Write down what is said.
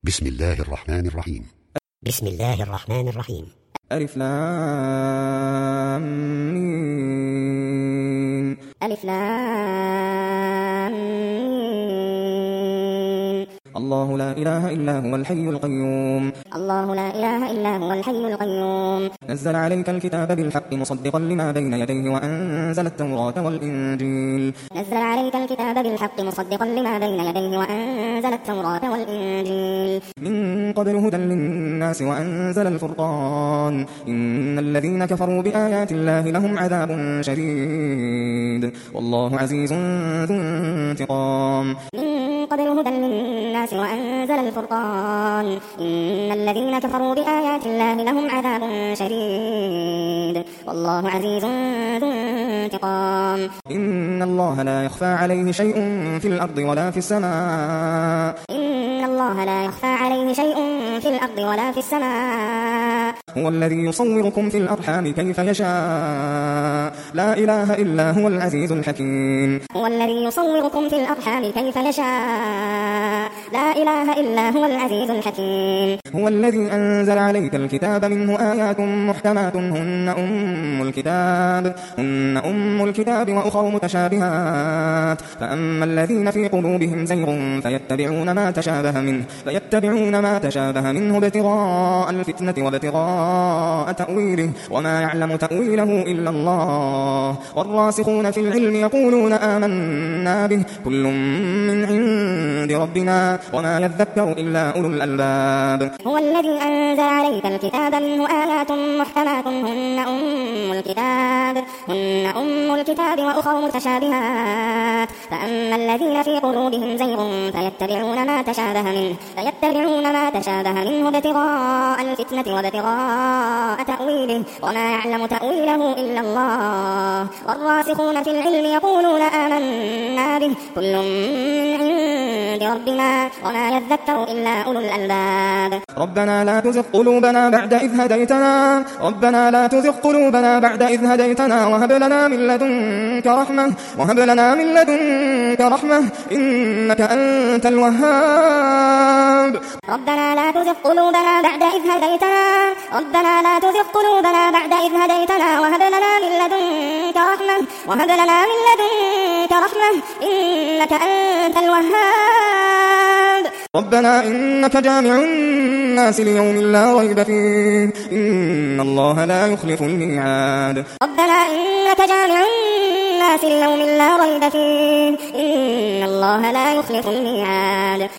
بسم الله الرحمن الرحيم. بسم الله الرحمن الرحيم. ألف لام ميم. ألف لام ميم. الله لا إله إلا هو الحي القيوم. الله لا إله إلا هو الحي القيوم. نزل عليك الكتاب بالحق مصدقا لما بين يديه وأنزل التوراة والإنجيل. نزل عليك الكتاب بالحق مصدقا لما بين يديه وأنزل التوراة والإنجيل. من قبل هدى للناس وأنزل الفرقان. إن الذين كفروا بآيات الله لهم عذاب شديد والله عزيز ذو انتقام. من قبل هدى للناس وأنزل الفرقان. إن الذين كفروا بآيات الله لهم عذاب شديد والله عزيز ذو انتقام. إن الله لا يخفى عليه شيء في الأرض ولا في السماء. إن الله لا يخفى عليه شيء في الأرض ولا في السماء. هو الذي يصوركم في الأرحام كيف يشاء. لا إله إلا هو العزيز الحكيم. هو الذي يصوركم في الأرحام كيف يشاء. لا إله إلا هو العزيز الحكيم. هو الذي أنزل عليك الكتاب منه آيات محكمات هن أم الكتاب وأخر متشابهات. فأما الذين في قلوبهم زيغ فيتبعون ما تشابه منه ابتغاء الفتنة وابتغاء تأويله وما يعلم تأويله إلا الله. والراسخون في العلم يقولون آمنا به كل من عند ربنا وما يذكر إلا أولو الألباب. هو الذي أنزل عليك الكتاب منه آيات محكمات هن أم الكتاب وأخر متشابهات. فأما الذين في قلوبهم زيغ فيتبعون ما تشابه منه ابتغاء الفتنة وابتغاء تأويله وما يعلم تأويله إلا الله. والراسخون في العلم يقولون آمنا به كل من عند ربنا وما يذكر إلا أولو الألباب. ربنا لا تزغ قلوبنا بعد إذ هديتنا وهب لنا من لدنك رحمة إنك أنت الوهاب. ربنا لا تزغ قلوبنا بعد إذ هديتنا وهب لنا من لدنك رحمة إنك أنت الوهاب. ربنا إنك جامع الناس ليوم لا ريب فيه إن الله لا يخلف الميعاد. ربنا إنك جامع الناس ليوم لا ريب فيه إن الله لا يخلف الميعاد.